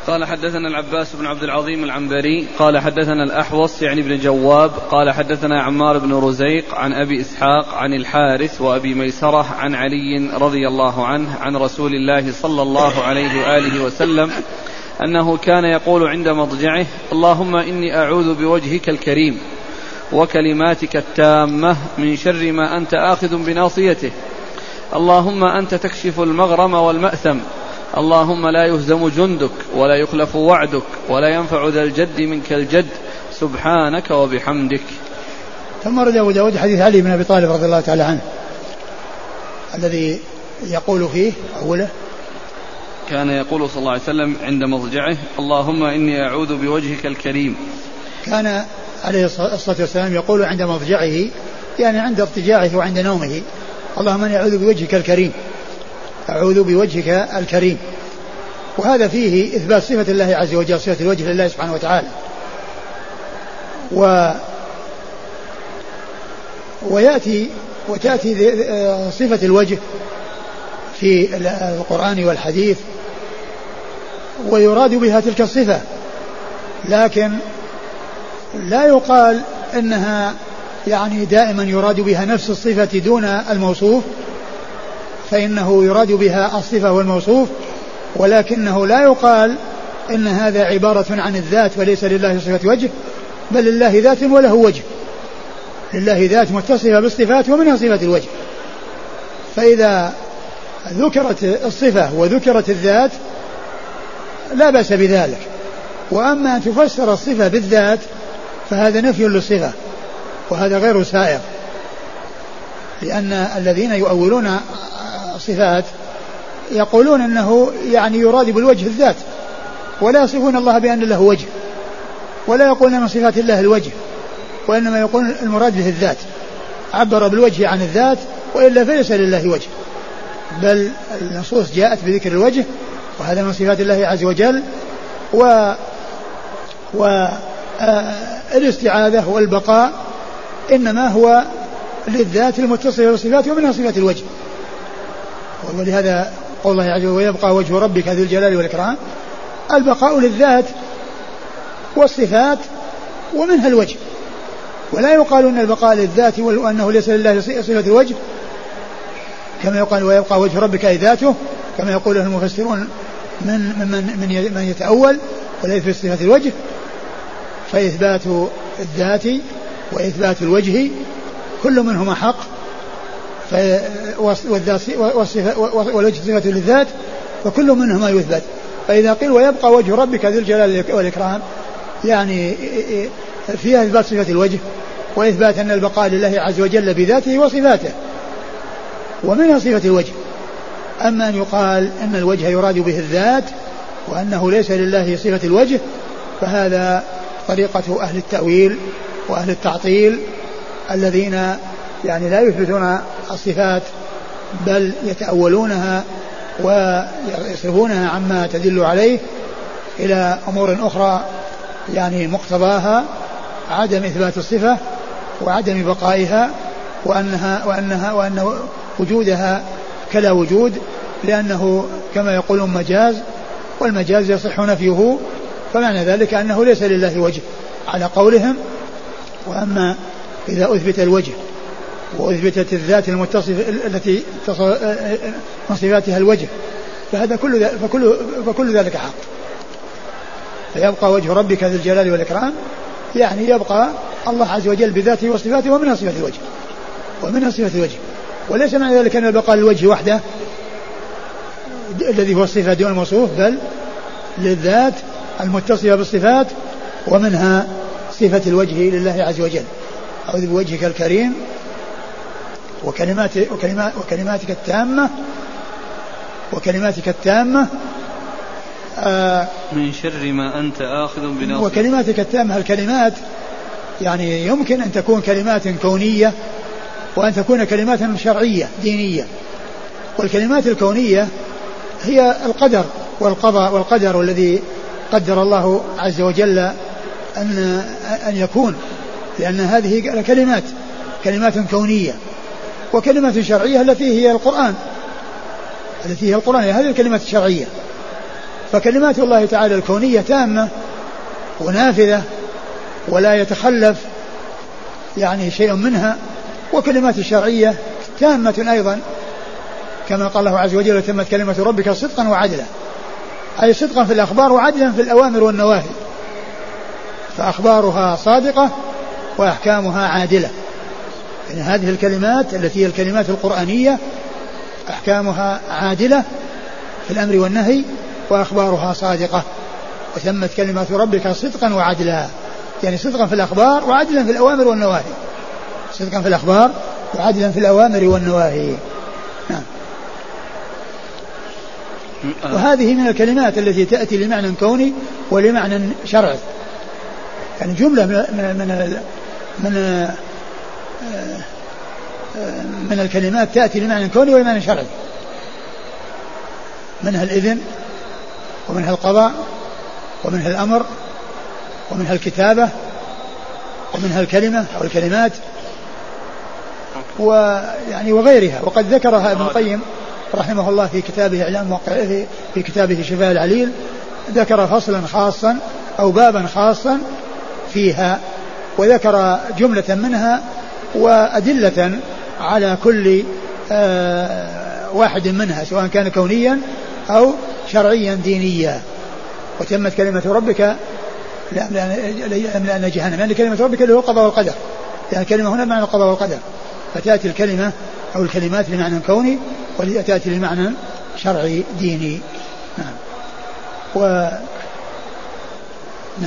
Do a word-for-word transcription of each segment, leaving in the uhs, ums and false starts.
قال حدثنا العباس بن عبد العظيم العنبري قال حدثنا الأحوص يعني بن جواب قال حدثنا عمار بن رزيق عن أبي إسحاق عن الحارث وأبي ميسرة عن علي رضي الله عنه عن رسول الله صلى الله عليه وآله وسلم أنه كان يقول عند مضجعه: اللهم إني أعوذ بوجهك الكريم وكلماتك التامة من شر ما أنت آخذ بناصيته، اللهم أنت تكشف المغرم والمأثم، اللهم لا يهزم جندك ولا يخلف وعدك ولا ينفع ذا الجد منك الجد، سبحانك وبحمدك. ثم رد أبو داود حديث علي بن أبي طالب رضي الله تعالى عنه الذي يقول فيه أوله: كان يقول صلى الله عليه وسلم عند مضجعه: اللهم إني أعوذ بوجهك الكريم. كان عليه الصلاة والسلام يقول عند مضجعه، يعني عند اضطجاعه وعند نومه: اللهم إني أعوذ بوجهك الكريم، أعوذ بوجهك الكريم. وهذا فيه إثبات صفة الله عز وجل، صفة الوجه لله سبحانه وتعالى. و ويأتي وتأتي صفة الوجه في القرآن والحديث ويراد بها تلك الصفة، لكن لا يقال إنها يعني دائما يراد بها نفس الصفة دون الموصوف، فإنه يراد بها الصفة والموصوف، ولكنه لا يقال إن هذا عبارة عن الذات وليس لله صفة وجه، بل لله ذات وله وجه، لله ذات متصفة بالصفات ومنها صفة الوجه. فإذا ذكرت الصفة وذكرت الذات لا بأس بذلك، وأما أن تفسر الصفة بالذات فهذا نفي للصفة، وهذا غير سائغ، لأن الذين يؤولون الصفات يقولون أنه يعني يراد بالوجه الذات، ولا يصفون الله بأن له وجه، ولا يقولون من صفات الله الوجه، وإنما يقولون المراد به الذات، عبر بالوجه عن الذات، وإلا فليس لله وجه، بل النصوص جاءت بذكر الوجه، وهذا من صفات الله عز وجل. و والاستعاذة والبقاء إنما هو للذات المتصفة بالصفات ومنها صفات الوجه. ولهذا قول الله عز وجل: ويبقى وجه ربك ذو الجلال والإكرام. البقاء للذات والصفات ومنها الوجه، ولا يقال أن البقاء للذات وأنه ليس لله صفة الوجه، كما يقال ويبقى وجه ربك أي ذاته، كما يقول المفسرون من من من, من يتأول ولا يثبت صفة الوجه. فإثبات الذات وإثبات الوجه كل منهما حق، والوجه صفة للذات، وكل منهما يثبت. فإذا قيل ويبقى وجه ربك ذو الجلال والإكرام، يعني فيها إثبات صفة الوجه وإثبات أن البقاء لله عز وجل بذاته وصفاته ومنها صفة الوجه. أما أن يقال أن الوجه يراد به الذات وأنه ليس لله صفة الوجه، فهذا طريقة أهل التأويل وأهل التعطيل الذين يعني لا يثبتون الصفات بل يتأولونها ويصرفونها عما تدل عليه إلى أمور أخرى، يعني مقتضاها عدم إثبات الصفة وعدم بقائها، وأنها وأنها وأن وجودها كلا وجود، لأنه كما يقولون مجاز، والمجاز يصح نفيه، فمعنى ذلك أنه ليس لله وجه على قولهم. وأما إذا أثبت الوجه وأثبتت الذات المتصفة التي من صفاتها الوجه، فهذا كل فكل فكل ذلك حق. فيبقى وجه ربك ذي الجلال والإكرام، يعني يبقى الله عز وجل بذاته وصفاته ومنها صفة الوجه ومنها صفة الوجه، وليس معنى ذلك أن البقاء للوجه وحده الذي هو الصفة دون الموصوف، بل للذات المتصفة بالصفات ومنها صفة الوجه لله عز وجل. أعوذ بوجهك الكريم وكلمات وكلمات وكلماتك التامة وكلماتك التامة آه من شر ما أنت آخذ بناصيته. وكلماتك التامة، الكلمات يعني يمكن أن تكون كلمات كونية وأن تكون كلمات شرعية دينية. والكلمات الكونية هي القدر والقضاء والقدر الذي قدر الله عز وجل أن أن يكون، لأن هذه كلمات كلمات كونية. وكلمات شرعية التي هي القرآن التي هي القرآن هذه الكلمات الشرعية. فكلمات الله تعالى الكونية تامة ونافذة ولا يتخلف يعني شيء منها، وكلمات الشرعية تامة أيضا كما قال الله عز وجل وتمت كلمة ربك صدقا وعدلا، أي صدقا في الأخبار وعدلا في الأوامر والنواهي، فأخبارها صادقة وأحكامها عادلة. يعني هذه الكلمات التي هي الكلمات القرآنية أحكامها عادلة في الأمر والنهي وأخبارها صادقة. وتمت كلمة ربك صدقا وعدلا، يعني صدقا في الأخبار وعدلا في الأوامر والنواهي، صدقا في الأخبار وعدلا في الأوامر والنواهي. نعم. وهذه من الكلمات التي تأتي لمعنى كوني ولمعنى شرعي، يعني جملة من من من, من الكلمات تأتي لمعنى كوني ولمعنى شرعي، منها الإذن ومنها القضاء ومنها الأمر ومنها الكتابة ومنها الكلمة أو الكلمات ويعني وغيرها. وقد ذكرها ابن القيم رحمه الله في كتابه إعلام في كتابه شفاء العليل، ذكر فصلا خاصا أو بابا خاصا فيها، وذكر جملة منها وأدلة على كل واحد منها سواء كان كونيا أو شرعيا دينيا. وتمت كلمة ربك لأن جهنم، يعني كلمة ربك اللي هو القضاء والقدر، يعني كلمة هنا بمعنى القضاء والقدر، فتأتي الكلمة أو الكلمات لمعنى كوني وتأتي لمعنى شرعي ديني. نعم. و نعم.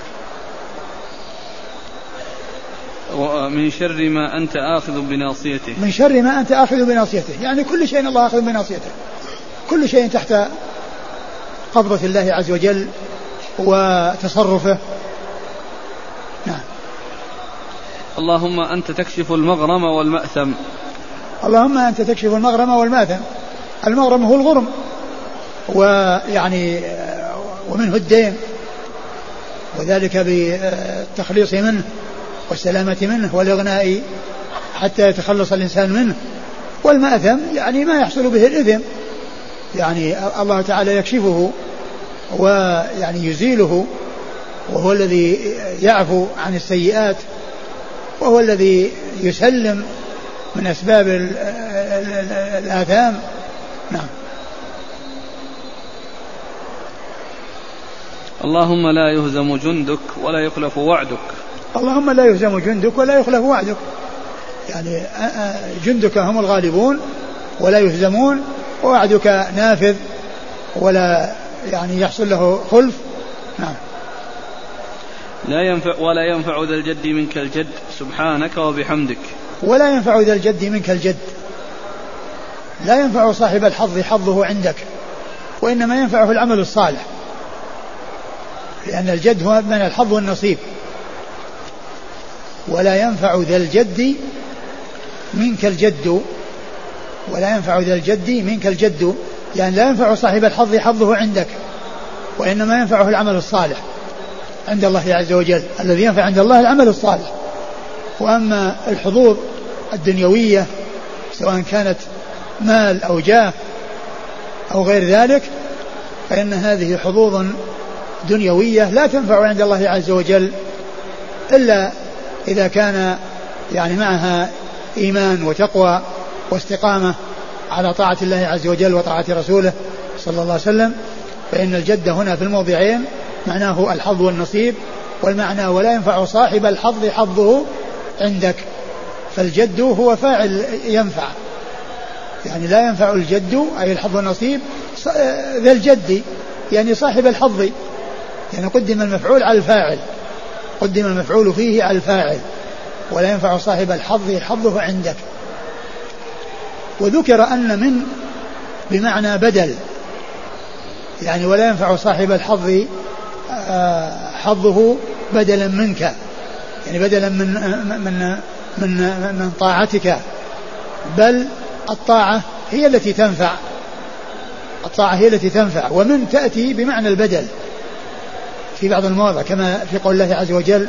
ومن شر ما أنت آخذ بناصيته، من شر ما أنت آخذ بناصيته، يعني كل شيء الله آخذ بناصيته، كل شيء تحت قبضة الله عز وجل وتصرفه. نعم. اللهم أنت تكشف المغرم والمأثم، اللهم أنت تكشف المغرم والمأثم. المغرم هو الغرم، ويعني ومنه الدين، وذلك بالتخليص منه والسلامة منه والإغناء حتى يتخلص الإنسان منه. والمأثم يعني ما يحصل به الإثم، يعني الله تعالى يكشفه ويعني يزيله، وهو الذي يعفو عن السيئات، وهو الذي يسلم من أسباب الآثام. نعم. اللهم لا يهزم جندك ولا يخلف وعدك، اللهم لا يهزم جندك ولا يخلف وعدك، يعني جندك هم الغالبون ولا يهزمون، ووعدك نافذ ولا يعني يحصل له خلف. نعم. لا ينفع ولا ينفع ذا الجد منك الجد سبحانك وبحمدك، ولا ينفع ذا الجد منك الجد، لا ينفع صاحب الحظ حظه عندك، وإنما ينفعه العمل الصالح، لأن الجد هو من الحظ والنصيب. ولا ينفع ذا الجد منك الجد، ولا ينفع ذا الجد منك الجد، يعني لا ينفع صاحب الحظ حظه عندك، وإنما ينفعه العمل الصالح عند الله عز وجل. الذي ينفع عند الله العمل الصالح. وأما الحظوظ الدنيوية سواء كانت مال أو جاه أو غير ذلك، فإن هذه حظوظ دنيوية لا تنفع عند الله عز وجل إلا إذا كان يعني معها إيمان وتقوى واستقامة على طاعة الله عز وجل وطاعة رسوله صلى الله عليه وسلم. فإن الجد هنا في الموضعين معناه الحظ والنصيب، والمعنى ولا ينفع صاحب الحظ حظه عندك، فالجد هو فاعل ينفع، يعني لا ينفع الجد أي الحظ والنصيب ذا الجد يعني صاحب الحظ، يعني قدم المفعول على الفاعل، قدم المفعول فيه على الفاعل، ولا ينفع صاحب الحظ حظه عندك. وذكر أن من بمعنى بدل، يعني ولا ينفع صاحب الحظ حظه بدلا منك، يعني بدلا من من من من طاعتك، بل الطاعة هي التي تنفع، الطاعة هي التي تنفع. ومن تأتي بمعنى البدل في بعض المواضع كما في قول الله عز وجل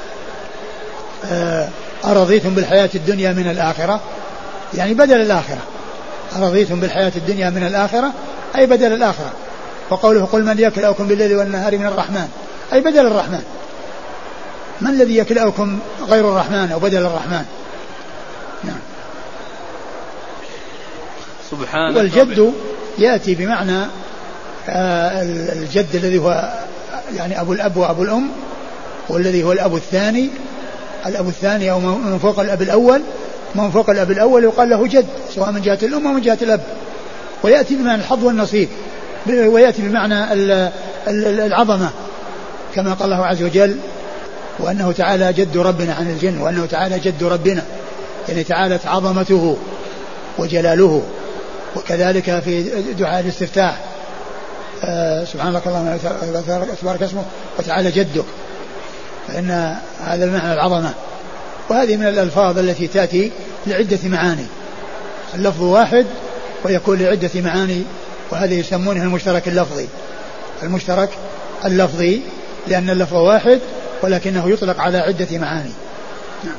أرضيتم بالحياة الدنيا من الآخرة، يعني بدل الآخرة، أرضيتم بالحياة الدنيا من الآخرة أي بدل الآخرة. وقوله قل من يكلأكم بالليل والنهار من الرحمن أي بدل الرحمن. من الذي يكلأكم غير الرحمن أو بدل الرحمن؟ نعم. سبحانه. والجد يأتي بمعنى آه الجد الذي هو يعني أبو الأب وأبو الأم، والذي هو الأب الثاني، الأب الثاني أو من فوق الأب الأول، من فوق الأب الأول يقال له جد سواء من جهة الأم أو من جهة الأب. ويأتي بمعنى الحظ والنصيب، ويأتي بمعنى العظمة كما قال الله عز وجل وأنه تعالى جد ربنا عن الجن، وأنه تعالى جد ربنا يعني تعالت عظمته وجلاله. وكذلك في دعاء الاستفتاح آه سبحانك اللهم تبارك اسمه وتعالى جدك، فإن هذا المعنى العظمة. وهذه من الألفاظ التي تأتي لعدة معاني، اللفظ واحد ويكون لعدة معاني، وهذا يسمونه المشترك اللفظي. المشترك اللفظي لأن اللفظ واحد ولكنه يطلق على عدة معاني. نعم.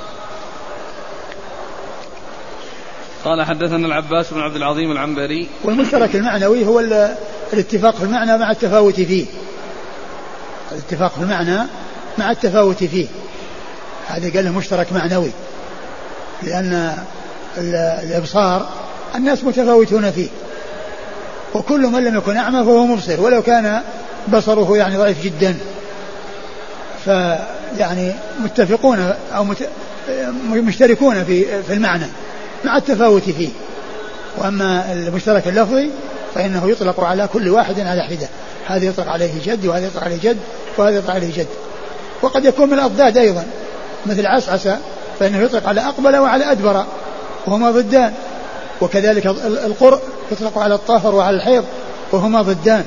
قال حدثنا العباس بن عبد العظيم العنبري. والمشترك المعنوي هو الاتفاق في المعنى مع التفاوت فيه، الاتفاق في المعنى مع التفاوت فيه، هذا قال له مشترك معنوي، لأن الإبصار الناس متفاوتون فيه، وكل من لم يكن أعمى فهو مبصر ولو كان بصره يعني ضعيف جدا، فيعني متفقون أو مشتركون في في المعنى مع التفاوت فيه. وأما المشترك اللفظي فإنه يطلق على كل واحد على حدة، هذا يطلق عليه جد وهذا يطلق عليه جد وهذا يطلق عليه جد. وقد يكون من الأضداد أيضا مثل عسعس فإنه يطلق على أقبل وعلى أدبر وهما ضدان، وكذلك القرء يطلق على الطافر وعلى الحيض وهما ضدان.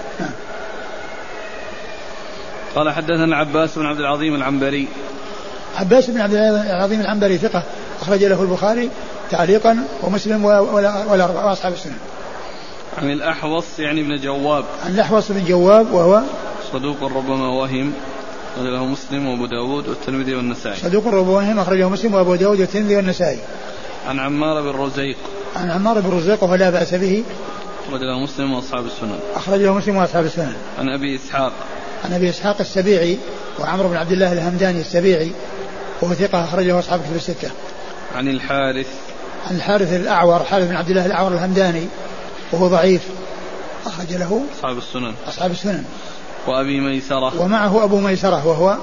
قال حدثنا عباس بن عبد العظيم العنبري. عباس بن عبد العظيم العنبري ثقة أخرج له البخاري تعليقا ومسلم ولا أصحاب السنن. عن الأحوص يعني بن جواب. عن الأحوص بن جواب وهو صدوق ربما وهم، أخرجه مسلم وأبو داود والترمذي والنسائي. صدوق ربما وهم أخرجه مسلم وأبو داود والترمذي والنسائي. عن عمار بن رزيق. عن عمار بن رزيق وهو لا بأس به، أخرجه مسلم وأصحاب السنن. أخرجه مسلم وأصحاب السنن. عن أبي إسحاق. عن أبي إسحاق السبيعي وعمرو بن عبد الله الهمداني السبيعي وهو ثقة أخرجه أصحاب كتب الستة. عن الحارث. عن الحارث الأعور، حارث بن عبد الله الأعور الهمداني وهو ضعيف، أخرج له أصحاب السنن. أصحاب السنن. وأبي ميسرة. ومعه أبو ميسرة وهو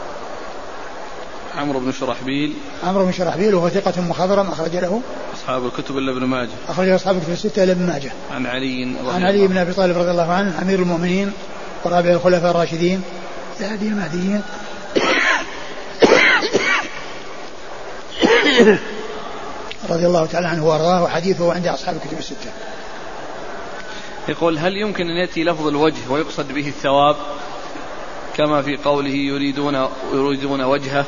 عمرو بن شرحبيل. عمرو بن شرحبيل وهو ثقة مخضرم أخرج له أصحاب الكتب إلا ابن ماجه. أخرج أصحاب الكتب الستة إلا ابن ماجه. عن علي. عن علي بن أبي طالب رضي الله عنه أمير المؤمنين ورابع الخلفاء الراشدين الهادي المهديين رضي الله تعالى عنه وارضاه، وحديثه عند أصحاب الكتب الستة. يقول هل يمكن أن يأتي لفظ الوجه ويقصد به الثواب كما في قوله يريدون يريدون وجهه؟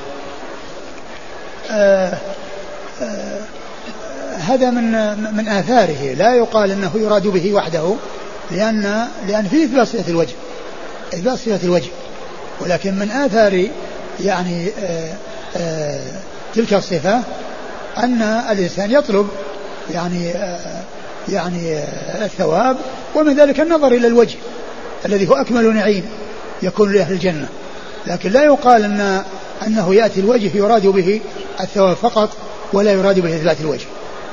آه آه هذا من من آثاره، لا يقال أنه يراد به وحده، لأن لأن فيه إثبات صفة الوجه، إثبات صفة الوجه، ولكن من آثار يعني آه آه تلك الصفة أن الإنسان يطلب يعني آه يعني آه الثواب، ومن ذلك النظر إلى الوجه الذي هو أكمل نعيم يكون لأهل الجنة، لكن لا يقال أن أنه يأتي الوجه يراد به الثواب فقط ولا يراد به إثبات الوجه.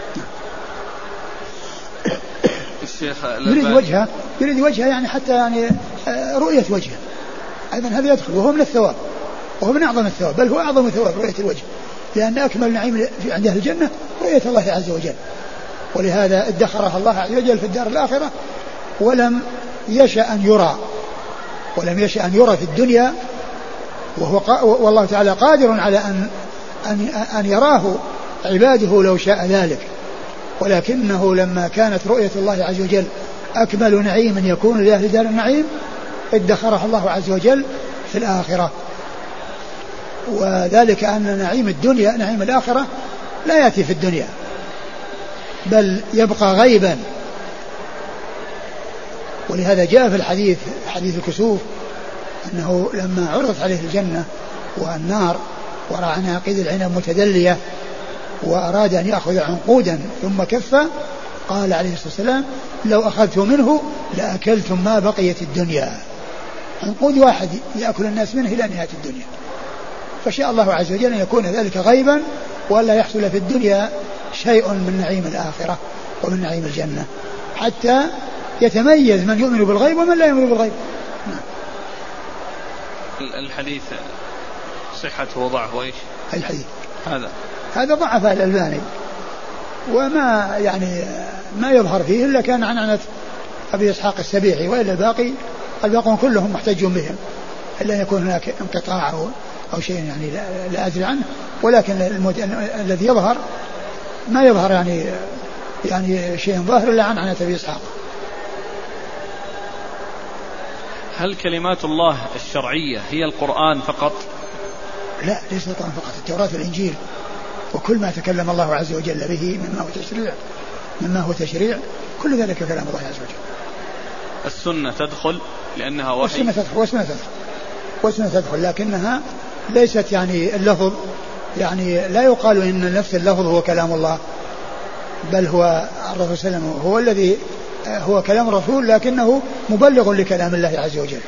الشيخ يريد وجهه يريد وجهه يعني حتى يعني رؤية وجهه أيضا هذا يدخل، وهو من الثواب، وهو من أعظم الثواب، بل هو أعظم الثواب رؤية الوجه، لأن أكمل نعيم عند أهل الجنة رؤية الله عز وجل، ولهذا ادخرها الله عز وجل في الدار الآخرة، ولم يشأ أن يرى ولم يشأ أن يرى في الدنيا، وهو قا والله تعالى قادر على أن أن أن يراه عباده لو شاء ذلك، ولكنه لما كانت رؤية الله عز وجل أكمل نعيم يكون لأهل دار النعيم ادخرها الله عز وجل في الآخرة، وذلك أن نعيم الدنيا نعيم الآخرة لا يأتي في الدنيا بل يبقى غيبا. ولهذا جاء في الحديث حديث الكسوف أنه لما عرضت عليه الجنة والنار ورأى عناقيد العنب متدلية وأراد أن يأخذ عنقودا ثم كف، قال عليه الصلاة والسلام لو أخذت منه لأكلتم ما بقيت الدنيا، عنقود واحد يأكل الناس منه إلى نهاية الدنيا. فشاء الله عز وجل أن يكون ذلك غيبا ولا يحصل في الدنيا شيء من نعيم الآخرة ومن نعيم الجنة، حتى يتميز من يؤمن بالغيب ومن لا يؤمن بالغيب. الحديث صحته وضعه ايش؟ الحديث هذا هذا ضعف الألباني، وما يعني ما يظهر فيه إلا كان عن عنة أبي إسحاق السبيعي، وإلا الباقي الباقون كلهم محتجون بهم، إلا أن يكون هناك انقطاع أو, أو شيء يعني لا, لا أدري عنه، ولكن الذي يظهر ما يظهر يعني يعني شيء ظاهر إلا عن عنة أبي إسحاق. هل كلمات الله الشرعية هي القرآن فقط؟ لا، ليس القرآن فقط، التوراة والإنجيل وكل ما تكلم الله عز وجل به مما هو تشريع مما هو تشريع كل ذلك كلام الله عز وجل. السنة تدخل لأنها وحي؟ والسنة تدخل والسنة تدخل والسنة تدخل لكنها ليست يعني اللفظ، يعني لا يقال إن نفس اللفظ هو كلام الله، بل هو الرسول صلى الله عليه وسلم هو الذي هو كلام الرسول لكنه مبلغ لكلام الله عز وجل،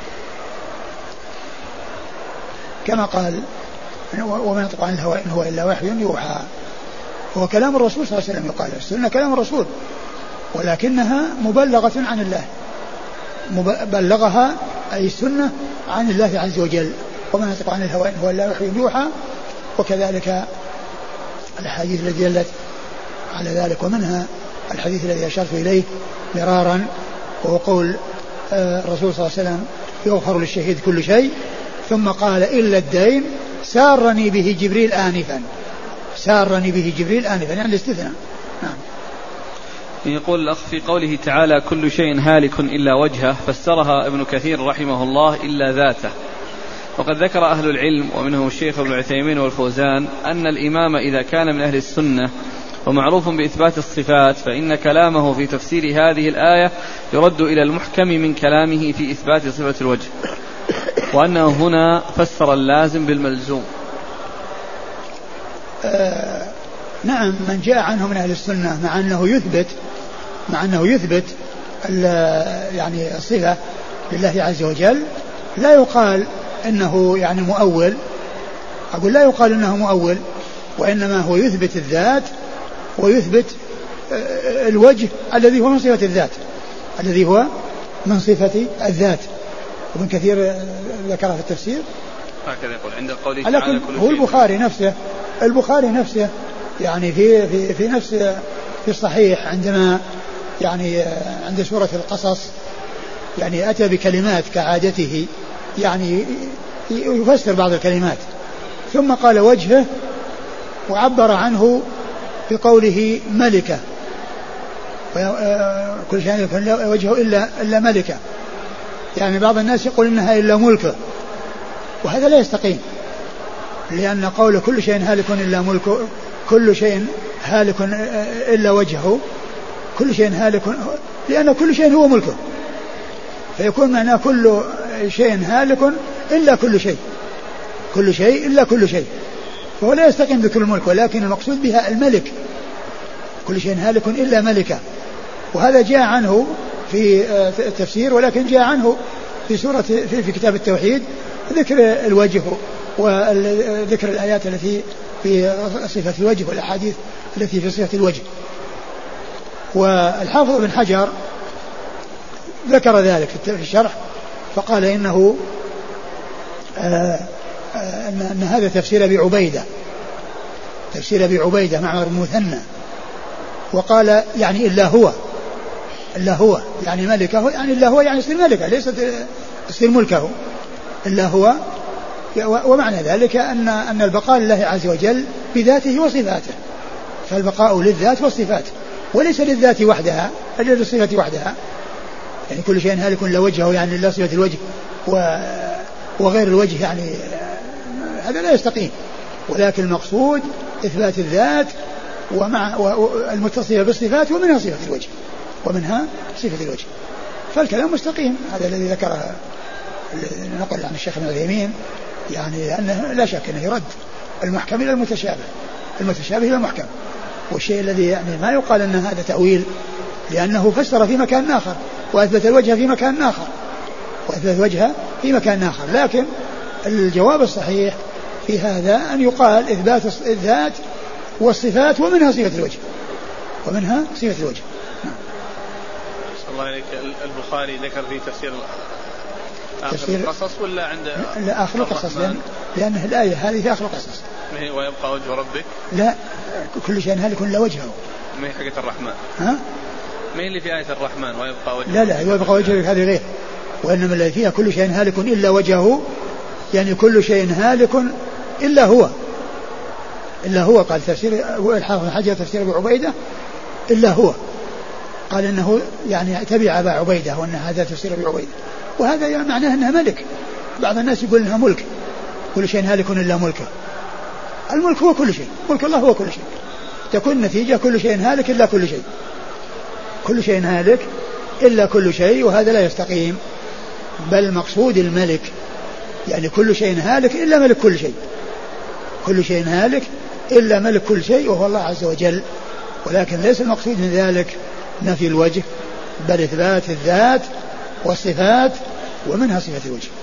كما قال وما ينطق عن الهوى إن هو إلا وحي يوحى. هو كلام الرسول صلى الله عليه وسلم يقال السنة كلام الرسول، ولكنها مبلغة عن الله، بلغها أي السنة عن الله عز وجل. وما ينطق عن الهوى إن هو إلا وحي يوحى. وكذلك الحديث الذي دلت على ذلك، ومنها الحديث الذي أشرت إليه مرارا، وهو قول الرسول صلى الله عليه وسلم يغفر للشهيد كل شيء، ثم قال إلا الدين سارني به جبريل آنفا، سارني به جبريل آنفا، يعني الاستثناء. نعم. يقول الأخ في قوله تعالى كل شيء هالك إلا وجهه، فسرها ابن كثير رحمه الله إلا ذاته. وقد ذكر أهل العلم ومنهم الشيخ ابن عثيمين والفوزان أن الإمام إذا كان من أهل السنة ومعروف بإثبات الصفات فإن كلامه في تفسير هذه الآية يرد إلى المحكم من كلامه في إثبات صفة الوجه، وأنه هنا فسر اللازم بالملزوم. آه نعم، من جاء عنه من أهل السنة مع أنه يثبت مع أنه يثبت يعني الصفة لله عز وجل لا يقال إنه يعني مؤول، أقول لا يقال إنه مؤول، وإنما هو يثبت الذات ويثبت الوجه الذي هو من صفة الذات الذي هو من صفة الذات. وابن كثير ذكرها في التفسير هكذا يقول عند قوله تعالى كل هو البخاري نفسه البخاري نفسه يعني في في في نفس في الصحيح عندما يعني عند سورة القصص يعني أتى بكلمات كعادته، يعني يفسر بعض الكلمات ثم قال وجهه وعبر عنه بقوله ملكة، كل شيء يكون وجهه إلا إلا ملكة، يعني بعض الناس يقول إنها إلا ملكه، وهذا لا يستقيم، لأن قول كل شيء هالك إلا ملكه، كل شيء هالك إلا وجهه، كل شيء هالك، لأن كل شيء هو ملكه، فيكون معناه كل شيء هالك إلا كل شيء، كل شيء إلا كل شيء، فهو لا يستقيم ذكر الملك، ولكن المقصود بها الملك، كل شيء هالك إلا ملكه. وهذا جاء عنه في التفسير، ولكن جاء عنه في سورة في, في كتاب التوحيد ذكر الوجه وذكر الآيات التي في صفة الوجه والأحاديث التي في صفة الوجه. والحافظ بن حجر ذكر ذلك في الشرح فقال إنه آآ آآ أن هذا تفسير أبي عبيدة تفسير أبي عبيدة معمر المثنى، وقال يعني إلا هو إلا هو يعني ملكه، يعني إلا هو يعني يصير ملكه، ليس يصير ملكه إلا هو. ومعنى ذلك أن أن البقاء لله عز وجل بذاته وصفاته، فالبقاء للذات والصفات وليس للذات وحدها بل للصفة وحدها، يعني كل شيء هالك إلا وجهه يعني إلا صفة الوجه وغير الوجه، يعني هذا لا يستقيم، ولكن المقصود إثبات الذات ومع المتصفة بالصفات ومنها صفة الوجه ومنها صفة الوجه، فالكلام مستقيم. هذا الذي ذكره نقل عن الشيخ ابن عثيمين، يعني أنه لا شك أنه يرد المحكم إلى المتشابه، المتشابه إلى المحكم، والشيء الذي يعني ما يقال أن هذا تأويل، لأنه فسر في مكان آخر وأثبت الوجه في مكان آخر وأثبت وجهه في مكان آخر. لكن الجواب الصحيح في هذا أن يقال إثبات الذات والصفات ومنها صفة الوجه ومنها صفة الوجه. صلى الله عليك. البخاري ذكر في تفسير آخر تفسير القصص ولا عند لا آخر القصص لأن لأن الآية هذه في آخر القصص. ويبقى وجه ربك لا كل شيء هالك إلا وجهه. ما هي حقة الرحمن ها؟ ما اللي في آية الرحمن ويبقى وجه لا لا ويبقى وجه ربك هذه غير. وإنما الذي فيها كل شيء هالك إلا وجهه يعني كل شيء هالك إلا هو إلا هو. قال تفسير الحافظ حجر تفسير أبو عبيدة إلا هو قال إنه يعني تبع أبا عبيدة وأن هذا تفسير أبو عبيدة وهذا يعني معناه أنها ملك. بعض الناس يقول إنها ملك كل شيء هالك إلا ملكه. الملك هو كل شيء ملك الله هو كل شيء. تكون نتيجة كل شيء هالك إلا كل شيء كل شيء هالك إلا كل شيء وهذا لا يستقيم. بل مقصود الملك يعني كل شيء هالك إلا ملك كل شيء كل شيء هالك إلا ملك كل شيء وهو الله عز وجل. ولكن ليس المقصود من ذلك نفي الوجه بل إثبات الذات والصفات ومنها صفة الوجه.